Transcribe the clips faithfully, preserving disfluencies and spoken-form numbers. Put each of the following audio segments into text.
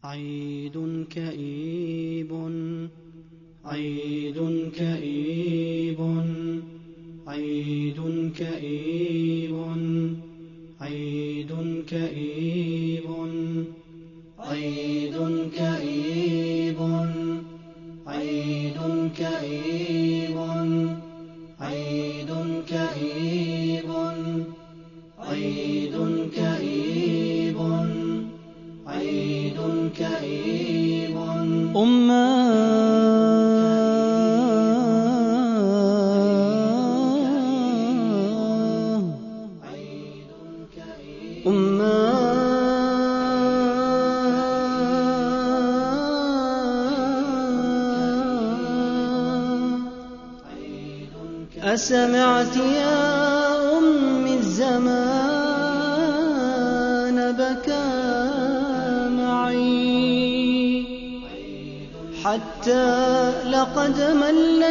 عيد كئيب عيد كئيب عيد كئيب عيد كئيب عيد كئيب عيد كئيب عيد كئيب عيد كئيب عيد كئيب أماه أماه أسمعت يا أمي الزمان بكى معي حتى لقد مل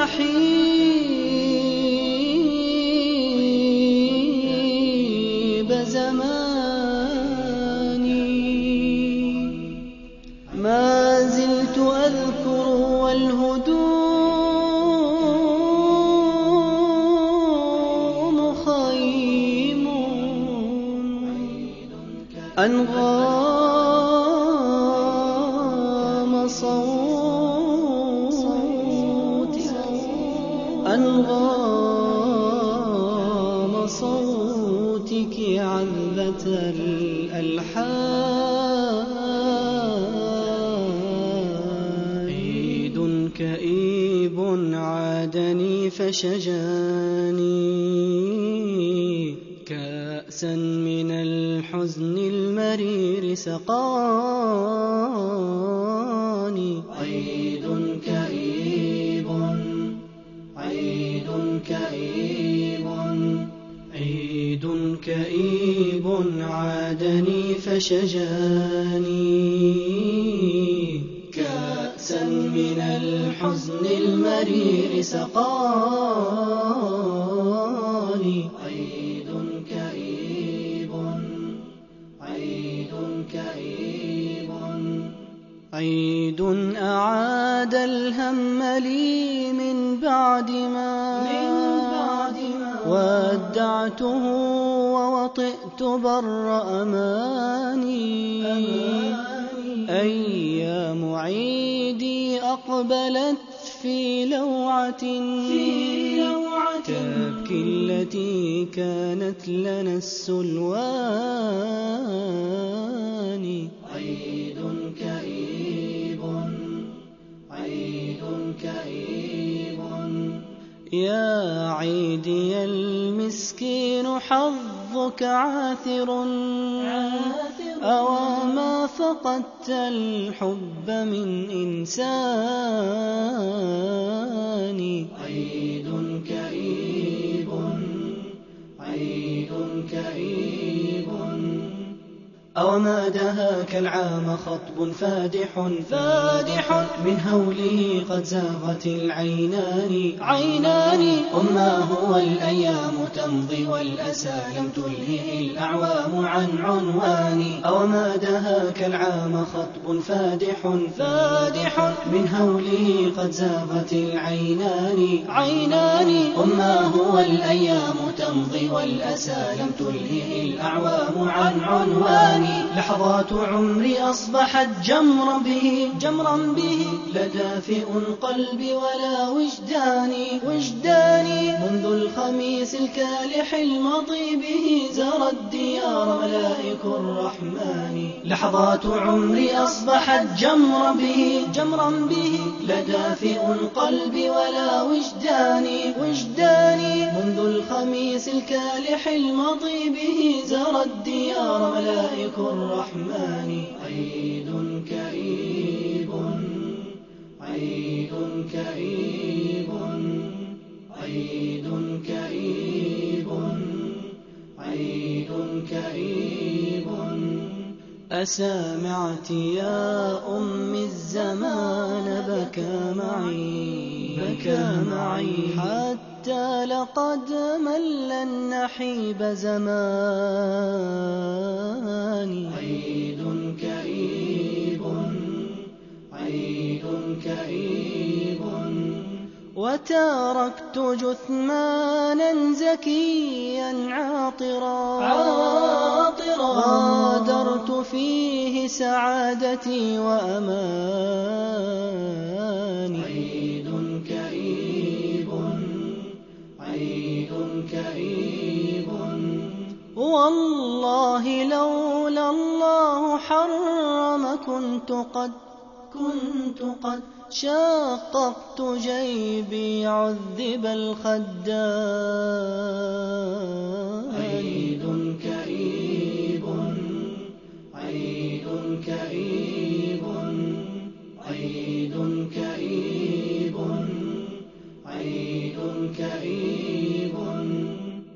النحيب زماني ما زلت أذكر والهدوم خيم أنغام صوتك أنغام صوتك عذبة الألحان عيد كئيب عادني فشجاني كأسا من الحزن المرير سقاني عيد كئيب عيد كئيب عيد كئيب عادني فشجاني كأسا من الحزن المرير سقاني عيد كئيب عيد كئيب عيد أعاد الهم لي من بعد ما ودعته ووطئت بر أماني أيام عيدي أقبلت في لوعة تبكي التي كانت لنا السلوان عيد كئيب عيد كئيب يا عيدي المسكين حظك عاثر أو ما فقدت الحب من إنسان عيد كئيب عيد كئيب أو ما دهاك العام خطب فادح فادح من هوله قد زاغت العينان عينان أماه والأيام تمضي والأسى لم تلهه الأعوام عن عنوان أو ما دهاك العام خطب فادح فادح من هوله قد زاغت العينان عينان أماه والأيام تمضي والأسى لم تلهه الأعوام عن عنوان لحظات عمري أصبحت جمرا به جمرا به لا دافئ قلبي ولا وجداني وجداني منذ الخميس الكالح المضي به زار الديار ملائك الرحمن لحظات عمري أصبحت جمرا به جمرا به لا دافئ قلبي ولا وجداني وجداني منذ الخميس الكالح المضي به زار الديار ملائك الرحمن عيد كئيب عيد كئيب عيد كئيب عيد كئيب أسامعت يا أمي الزمان بكى معي بكى معي حتى لقد مل النحيب زماني عيد كئيب وتركت جثمانا زكيا عاطرا غادرت فيه سعادتي وأماني. عيد كئيب عيد كئيب والله لولا الله حرم كنت قد كنت قد شققت جيبي عذب الخدان.